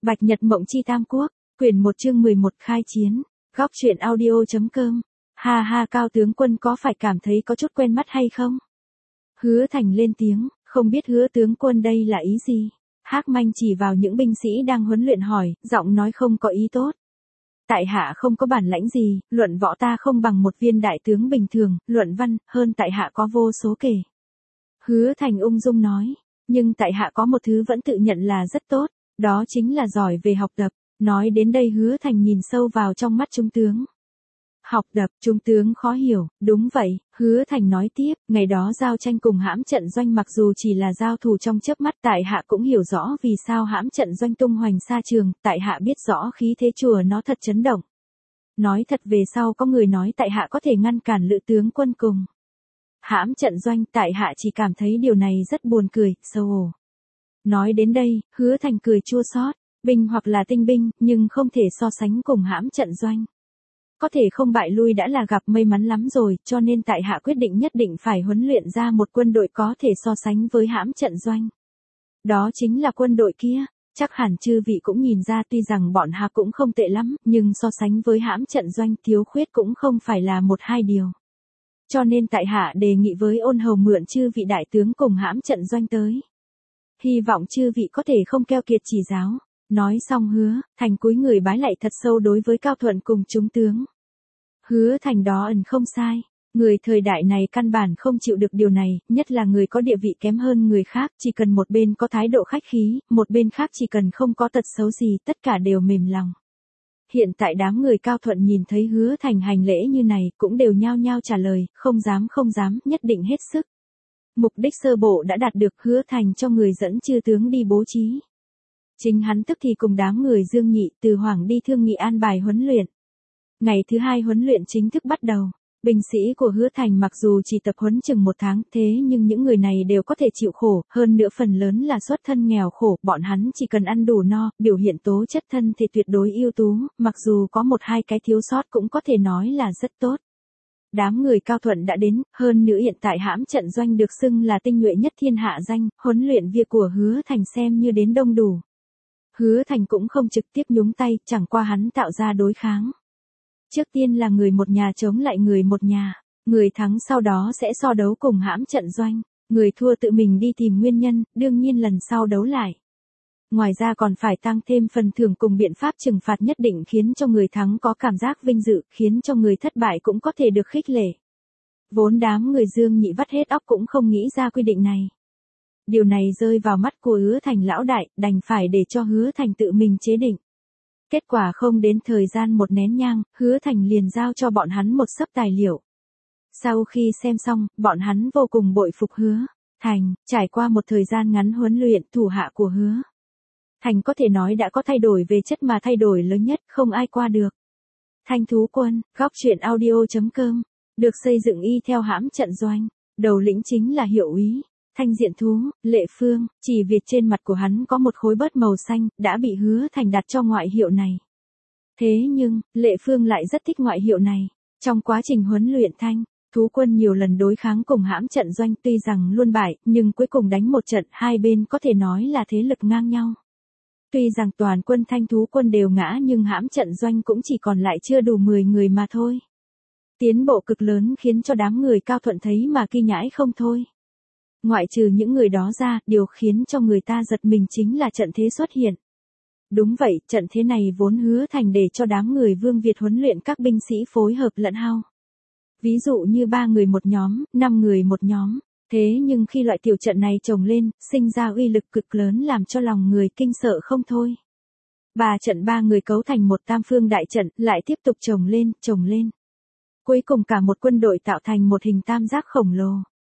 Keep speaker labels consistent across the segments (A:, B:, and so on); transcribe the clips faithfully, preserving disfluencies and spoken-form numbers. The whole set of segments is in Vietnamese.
A: Bạch Nhật Mộng Chi Tam Quốc, quyển một chương mười một khai chiến, góc truyện audio.com. Ha ha, Cao tướng quân có phải cảm thấy có chút quen mắt hay không? Hứa Thành lên tiếng, không biết Hứa tướng quân đây là ý gì? Hắc Manh chỉ vào những binh sĩ đang huấn luyện hỏi, giọng nói không có ý tốt. Tại hạ không có bản lãnh gì, luận võ ta không bằng một viên đại tướng bình thường, luận văn, hơn tại hạ có vô số kể. Hứa Thành ung dung nói, nhưng tại hạ có một thứ vẫn tự nhận là rất tốt, đó chính là giỏi về học tập. Nói đến đây Hứa Thành nhìn sâu vào trong mắt trung tướng. Học tập, trung tướng khó hiểu, đúng vậy, Hứa Thành nói tiếp, ngày đó giao tranh cùng hãm trận doanh mặc dù chỉ là giao thủ trong chớp mắt, tại hạ cũng hiểu rõ vì sao hãm trận doanh tung hoành xa trường, tại hạ biết rõ khí thế chùa nó thật chấn động. Nói thật về sau có người nói tại hạ có thể ngăn cản Lữ tướng quân cùng hãm trận doanh, tại hạ chỉ cảm thấy điều này rất buồn cười, xấu hổ. Nói đến đây, Hứa Thành cười chua xót, binh hoặc là tinh binh, nhưng không thể so sánh cùng hãm trận doanh. Có thể không bại lui đã là gặp may mắn lắm rồi, cho nên tại hạ quyết định nhất định phải huấn luyện ra một quân đội có thể so sánh với hãm trận doanh. Đó chính là quân đội kia, chắc hẳn chư vị cũng nhìn ra tuy rằng bọn hạ cũng không tệ lắm, nhưng so sánh với hãm trận doanh thiếu khuyết cũng không phải là một hai điều. Cho nên tại hạ đề nghị với Ôn Hầu mượn chư vị đại tướng cùng hãm trận doanh tới. Hy vọng chư vị có thể không keo kiệt chỉ giáo. Nói xong Hứa Thành cúi người bái lạy thật sâu đối với Cao Thuận cùng chúng tướng. Hứa Thành đó ẩn không sai, người thời đại này căn bản không chịu được điều này, nhất là người có địa vị kém hơn người khác, chỉ cần một bên có thái độ khách khí, một bên khác chỉ cần không có tật xấu gì, tất cả đều mềm lòng. Hiện tại đám người Cao Thuận nhìn thấy Hứa Thành hành lễ như này, cũng đều nhao nhao trả lời, không dám không dám, nhất định hết sức. Mục đích sơ bộ đã đạt được, Hứa Thành cho người dẫn chư tướng đi bố trí. Chính hắn tức thì cùng đám người Dương Nhị, Từ Hoàng đi thương nghị an bài huấn luyện. Ngày thứ hai huấn luyện chính thức bắt đầu. Binh sĩ của Hứa Thành mặc dù chỉ tập huấn chừng một tháng, thế nhưng những người này đều có thể chịu khổ, hơn nữa phần lớn là xuất thân nghèo khổ, bọn hắn chỉ cần ăn đủ no, biểu hiện tố chất thân thì tuyệt đối ưu tú, mặc dù có một hai cái thiếu sót cũng có thể nói là rất tốt. Đám người Cao Thuận đã đến, hơn nữa hiện tại hãm trận doanh được xưng là tinh nhuệ nhất thiên hạ danh, huấn luyện việc của Hứa Thành xem như đến đông đủ. Hứa Thành cũng không trực tiếp nhúng tay, chẳng qua hắn tạo ra đối kháng. Trước tiên là người một nhà chống lại người một nhà, người thắng sau đó sẽ so đấu cùng hãm trận doanh, người thua tự mình đi tìm nguyên nhân, đương nhiên lần sau đấu lại. Ngoài ra còn phải tăng thêm phần thưởng cùng biện pháp trừng phạt nhất định khiến cho người thắng có cảm giác vinh dự, khiến cho người thất bại cũng có thể được khích lệ. Vốn đám người Dương Nhị vắt hết óc cũng không nghĩ ra quy định này. Điều này rơi vào mắt của Hứa Thành lão đại, đành phải để cho Hứa Thành tự mình chế định. Kết quả không đến thời gian một nén nhang, Hứa Thành liền giao cho bọn hắn một xấp tài liệu. Sau khi xem xong, bọn hắn vô cùng bội phục Hứa Thành, trải qua một thời gian ngắn huấn luyện, thủ hạ của Hứa Thành có thể nói đã có thay đổi về chất mà thay đổi lớn nhất, không ai qua được. Thanh Thú Quân, góc truyện audio.com, được xây dựng y theo hãm trận doanh, đầu lĩnh chính là Hiệu úy Thanh Diện Thú, Lệ Phương, chỉ việc trên mặt của hắn có một khối bớt màu xanh, đã bị Hứa Thành đặt cho ngoại hiệu này. Thế nhưng, Lệ Phương lại rất thích ngoại hiệu này. Trong quá trình huấn luyện Thanh Thú Quân nhiều lần đối kháng cùng hãm trận doanh, tuy rằng luôn bại, nhưng cuối cùng đánh một trận, hai bên có thể nói là thế lực ngang nhau. Tuy rằng toàn quân Thanh Thú Quân đều ngã nhưng hãm trận doanh cũng chỉ còn lại chưa đủ mười người mà thôi. Tiến bộ cực lớn khiến cho đám người Cao Thuận thấy mà kinh nhãi không thôi. Ngoại trừ những người đó ra, điều khiến cho người ta giật mình chính là trận thế xuất hiện. Đúng vậy, trận thế này vốn Hứa Thành để cho đám người Vương Việt huấn luyện các binh sĩ phối hợp lẫn nhau. Ví dụ như ba người một nhóm, năm người một nhóm. Thế nhưng khi loại tiểu trận này chồng lên, sinh ra uy lực cực lớn làm cho lòng người kinh sợ không thôi. Ba trận ba người cấu thành một tam phương đại trận, lại tiếp tục chồng lên, chồng lên. Cuối cùng cả một quân đội tạo thành một hình tam giác khổng lồ.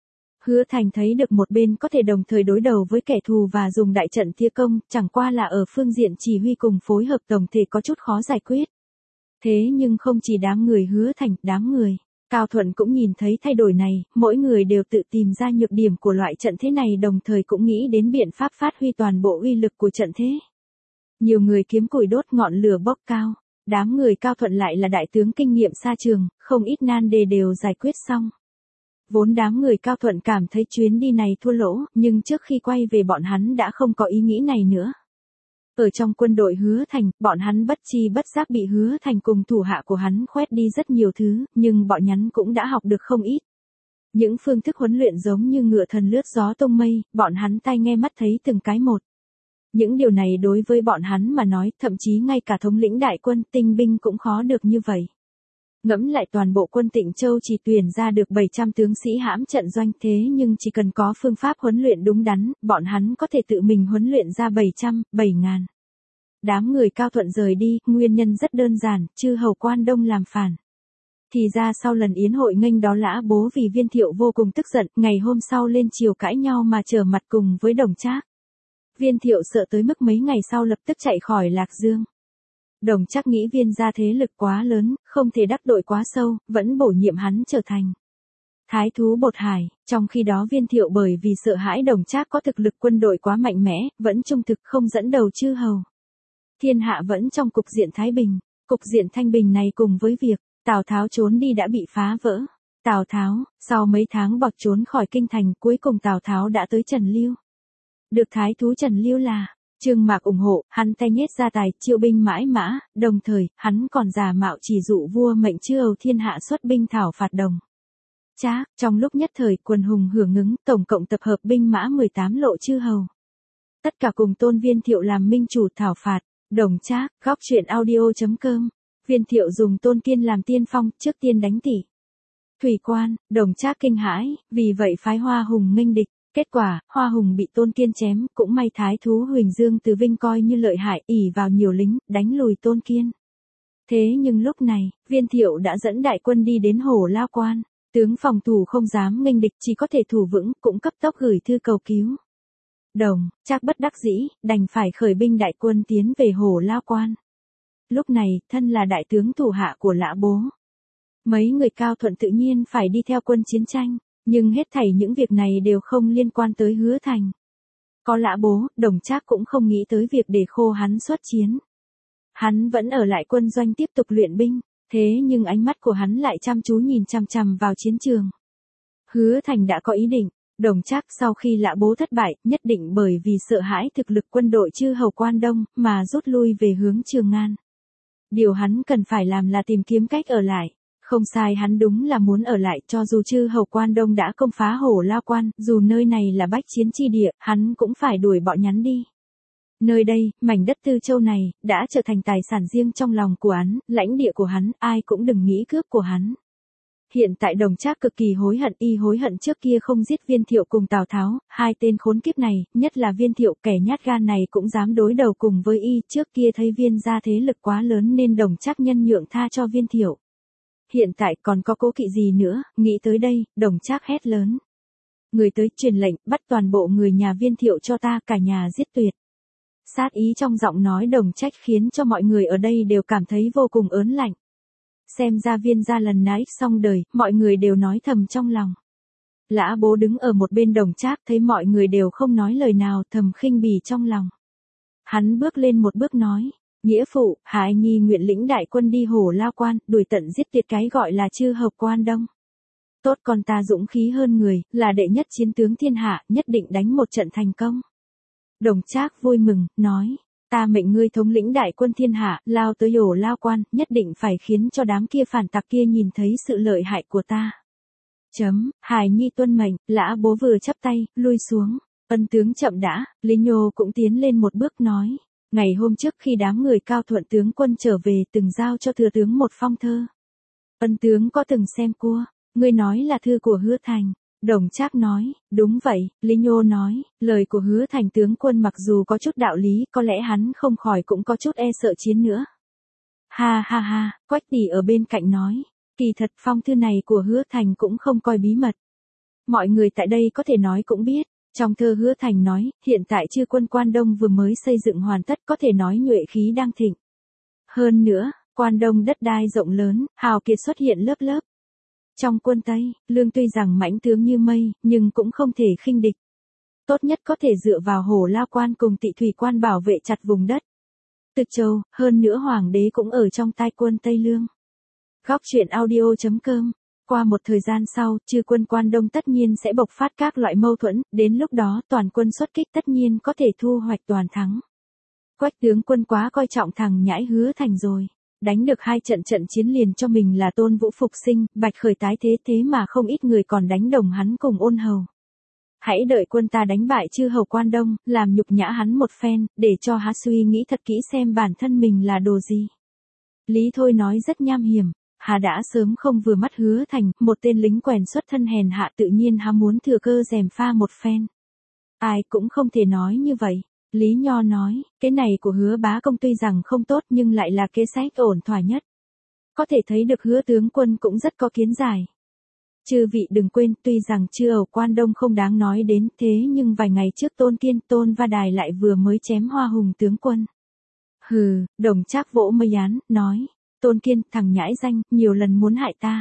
A: Hứa Thành thấy được một bên có thể đồng thời đối đầu với kẻ thù và dùng đại trận thi công, chẳng qua là ở phương diện chỉ huy cùng phối hợp tổng thể có chút khó giải quyết. Thế nhưng không chỉ đám người Hứa Thành, đám người Cao Thuận cũng nhìn thấy thay đổi này, mỗi người đều tự tìm ra nhược điểm của loại trận thế này, đồng thời cũng nghĩ đến biện pháp phát huy toàn bộ uy lực của trận thế. Nhiều người kiếm củi đốt ngọn lửa bốc cao, đám người Cao Thuận lại là đại tướng kinh nghiệm xa trường, không ít nan đề đều giải quyết xong. Vốn đám người Cao Thuận cảm thấy chuyến đi này thua lỗ, nhưng trước khi quay về bọn hắn đã không có ý nghĩ này nữa. Ở trong quân đội Hứa Thành, bọn hắn bất chi bất giác bị Hứa Thành cùng thủ hạ của hắn khoét đi rất nhiều thứ, nhưng bọn hắn cũng đã học được không ít. Những phương thức huấn luyện giống như ngựa thần lướt gió tung mây, bọn hắn tai nghe mắt thấy từng cái một. Những điều này đối với bọn hắn mà nói, thậm chí ngay cả thống lĩnh đại quân tinh binh cũng khó được như vậy. Ngẫm lại toàn bộ quân Tịnh Châu chỉ tuyển ra được bảy trăm tướng sĩ hãm trận doanh, thế nhưng chỉ cần có phương pháp huấn luyện đúng đắn, bọn hắn có thể tự mình huấn luyện ra bảy trăm, bảy ngàn. Đám người Cao Thuận rời đi, nguyên nhân rất đơn giản, chư hầu Quan Đông làm phản. Thì ra sau lần yến hội nghênh đó Lã Bố vì Viên Thiệu vô cùng tức giận, ngày hôm sau lên chiều cãi nhau mà trở mặt cùng với Đồng Trác. Viên Thiệu sợ tới mức mấy ngày sau lập tức chạy khỏi Lạc Dương. Đồng Trác nghĩ Viên gia thế lực quá lớn, không thể đắc tội quá sâu, vẫn bổ nhiệm hắn trở thành Thái thú Bột Hải. Trong khi đó Viên Thiệu bởi vì sợ hãi Đồng Trác có thực lực quân đội quá mạnh mẽ, vẫn trung thực không dẫn đầu chư hầu. Thiên hạ vẫn trong cục diện thái bình. Cục diện thanh bình này cùng với việc Tào Tháo trốn đi đã bị phá vỡ. Tào Tháo, sau mấy tháng bỏ trốn khỏi kinh thành, cuối cùng Tào Tháo đã tới Trần Lưu. Được thái thú Trần Lưu là Trương Mạc ủng hộ, hắn tay nhét ra tài, triệu binh mãi mã, đồng thời, hắn còn giả mạo chỉ dụ vua mệnh chư hầu thiên hạ xuất binh thảo phạt Đồng Trác. Trong lúc nhất thời, quần hùng hưởng ứng, tổng cộng tập hợp binh mã mười tám lộ chư hầu. Tất cả cùng tôn Viên Thiệu làm minh chủ thảo phạt Đồng Trác. Góc truyện audio chấm com. Viên Thiệu dùng Tôn Kiên làm tiên phong, trước tiên đánh Tỷ Thủy Quan. Đồng Trác kinh hãi, vì vậy phái Hoa Hùng nghênh địch. Kết quả, Hoa Hùng bị Tôn Kiên chém, cũng may thái thú Huỳnh Dương từ Vinh coi như lợi hại, ỷ vào nhiều lính, đánh lùi Tôn Kiên. Thế nhưng lúc này, Viên Thiệu đã dẫn đại quân đi đến Hổ Lao Quan. Tướng phòng thủ không dám nghênh địch, chỉ có thể thủ vững, cũng cấp tốc gửi thư cầu cứu. Đồng Trác bất đắc dĩ, đành phải khởi binh đại quân tiến về Hổ Lao Quan. Lúc này, thân là đại tướng thủ hạ của Lã Bố, mấy người Cao Thuận tự nhiên phải đi theo quân chiến tranh, nhưng hết thảy những việc này đều không liên quan tới Hứa Thành. Có Lã Bố, Đồng Trác cũng không nghĩ tới việc để khô hắn xuất chiến. Hắn vẫn ở lại quân doanh tiếp tục luyện binh, thế nhưng ánh mắt của hắn lại chăm chú nhìn chằm chằm vào chiến trường. Hứa Thành đã có ý định, Đồng Trác sau khi Lã Bố thất bại, nhất định bởi vì sợ hãi thực lực quân đội chư hầu Quan Đông, mà rút lui về hướng Trường An. Điều hắn cần phải làm là tìm kiếm cách ở lại. Không sai, hắn đúng là muốn ở lại, cho dù chư hầu Quan Đông đã công phá Hổ Lao Quan, dù nơi này là bách chiến chi địa, hắn cũng phải đuổi bọn nhắn đi. Nơi đây, mảnh đất Tư Châu này, đã trở thành tài sản riêng trong lòng của hắn, lãnh địa của hắn, ai cũng đừng nghĩ cướp của hắn. Hiện tại Đồng Trác cực kỳ hối hận, y hối hận trước kia không giết Viên Thiệu cùng Tào Tháo, hai tên khốn kiếp này, nhất là Viên Thiệu, kẻ nhát gan này cũng dám đối đầu cùng với y, trước kia thấy Viên gia thế lực quá lớn nên Đồng Trác nhân nhượng tha cho Viên Thiệu. Hiện tại còn có cố kỵ gì nữa, nghĩ tới đây, Đồng Trác hét lớn. Người tới truyền lệnh, bắt toàn bộ người nhà Viên Thiệu cho ta, cả nhà giết tuyệt. Sát ý trong giọng nói Đồng Trác khiến cho mọi người ở đây đều cảm thấy vô cùng ớn lạnh. Xem ra Viên gia lần nãy xong đời, mọi người đều nói thầm trong lòng. Lã Bố đứng ở một bên Đồng Trác thấy mọi người đều không nói lời nào, thầm khinh bỉ trong lòng. Hắn bước lên một bước nói, nghĩa phụ, Hải Nhi nguyện lĩnh đại quân đi Hổ Lao Quan, đuổi tận giết tuyệt cái gọi là chư hầu Quan Đông. Tốt, con ta dũng khí hơn người, là đệ nhất chiến tướng thiên hạ, nhất định đánh một trận thành công. Đồng Trác vui mừng, nói, ta mệnh ngươi thống lĩnh đại quân thiên hạ, lao tới Hổ Lao Quan, nhất định phải khiến cho đám kia phản tặc kia nhìn thấy sự lợi hại của ta. Chấm, Hải Nhi tuân mệnh. Lã Bố vừa chắp tay, lui xuống. Ân tướng chậm đã. Lý Nhô cũng tiến lên một bước nói, ngày hôm trước khi đám người Cao Thuận tướng quân trở về, từng giao cho thừa tướng một phong thơ. Ân tướng có từng xem qua? Ngươi nói là thư của Hứa Thành. Đồng Trác nói, đúng vậy. Lý Nhô nói, lời của Hứa Thành tướng quân mặc dù có chút đạo lý, có lẽ hắn không khỏi cũng có chút e sợ chiến nữa. Ha ha ha, Quách Tỷ ở bên cạnh nói, kỳ thật phong thư này của Hứa Thành cũng không coi bí mật. Mọi người tại đây có thể nói cũng biết. Trong thơ Hứa Thành nói, hiện tại chư quân Quan Đông vừa mới xây dựng hoàn tất, có thể nói nhuệ khí đang thịnh. Hơn nữa, Quan Đông đất đai rộng lớn, hào kiệt xuất hiện lớp lớp. Trong quân Tây, Lương tuy rằng mãnh tướng như mây, nhưng cũng không thể khinh địch. Tốt nhất có thể dựa vào Hổ Lao Quan cùng Tị Thủy Quan bảo vệ chặt vùng đất Từ Châu, hơn nữa Hoàng đế cũng ở trong tay quân Tây Lương. Góc truyện audio chấm com. Qua một thời gian sau, chư quân Quan Đông tất nhiên sẽ bộc phát các loại mâu thuẫn, đến lúc đó toàn quân xuất kích tất nhiên có thể thu hoạch toàn thắng. Quách tướng quân quá coi trọng thằng nhãi Hứa Thành rồi. Đánh được hai trận trận chiến liền cho mình là Tôn Vũ phục sinh, Bạch Khởi tái thế thế mà không ít người còn đánh đồng hắn cùng Ôn Hầu. Hãy đợi quân ta đánh bại chư hầu Quan Đông, làm nhục nhã hắn một phen, để cho hắn suy nghĩ thật kỹ xem bản thân mình là đồ gì. Lý Thôi nói rất nham hiểm, Hà đã sớm không vừa mắt Hứa Thành, một tên lính quèn xuất thân hèn hạ tự nhiên hắn muốn thừa cơ gièm pha một phen. Ai cũng không thể nói như vậy. Lý Nho nói, cái này của Hứa bá công tuy rằng không tốt nhưng lại là kế sách ổn thỏa nhất. Có thể thấy được Hứa tướng quân cũng rất có kiến giải. Chư vị đừng quên, tuy rằng chư hầu Quan Đông không đáng nói đến thế nhưng vài ngày trước Tôn Kiên Tôn Va Đài lại vừa mới chém Hoa Hùng tướng quân. Hừ, Đồng Trác vỗ mây án, nói, Tôn Kiên, thằng nhãi danh, nhiều lần muốn hại ta.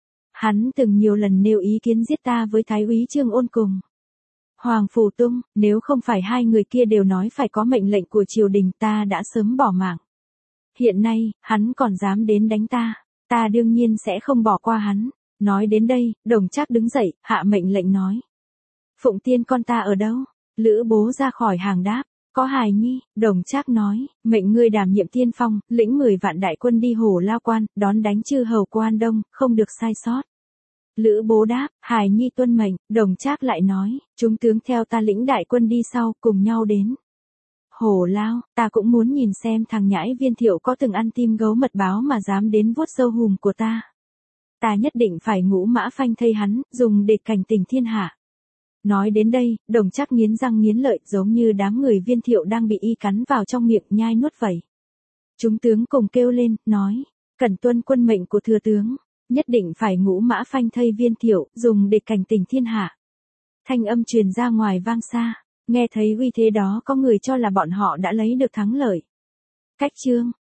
A: Hắn từng nhiều lần nêu ý kiến giết ta với Thái úy Trương Ôn cùng Hoàng Phủ Tung, nếu không phải hai người kia đều nói phải có mệnh lệnh của triều đình ta đã sớm bỏ mạng. Hiện nay, hắn còn dám đến đánh ta, ta đương nhiên sẽ không bỏ qua hắn. Nói đến đây, Đồng Trác đứng dậy, hạ mệnh lệnh nói. Phụng Tiên con ta ở đâu? Lữ Bố ra khỏi hàng đáp. Có hài nhi, Đồng Trác nói, mệnh ngươi đảm nhiệm tiên phong, lĩnh mười vạn đại quân đi Hổ Lao Quan, đón đánh chư hầu Quan Đông, không được sai sót. Lữ Bố đáp, hài nhi tuân mệnh. Đồng Trác lại nói, chúng tướng theo ta lĩnh đại quân đi sau, cùng nhau đến Hổ Lao, ta cũng muốn nhìn xem thằng nhãi Viên Thiệu có từng ăn tim gấu mật báo mà dám đến vuốt râu hùm của ta. Ta nhất định phải ngũ mã phanh thây hắn, dùng để cảnh tỉnh thiên hạ. Nói đến đây, Đồng Trác nghiến răng nghiến lợi giống như đám người Viên Thiệu đang bị y cắn vào trong miệng nhai nuốt vậy. Chúng tướng cùng kêu lên, nói, cẩn tuân quân mệnh của thừa tướng, nhất định phải ngũ mã phanh thây Viên Thiệu, dùng để cảnh tỉnh thiên hạ. Thanh âm truyền ra ngoài vang xa, nghe thấy uy thế đó có người cho là bọn họ đã lấy được thắng lợi. Cách chương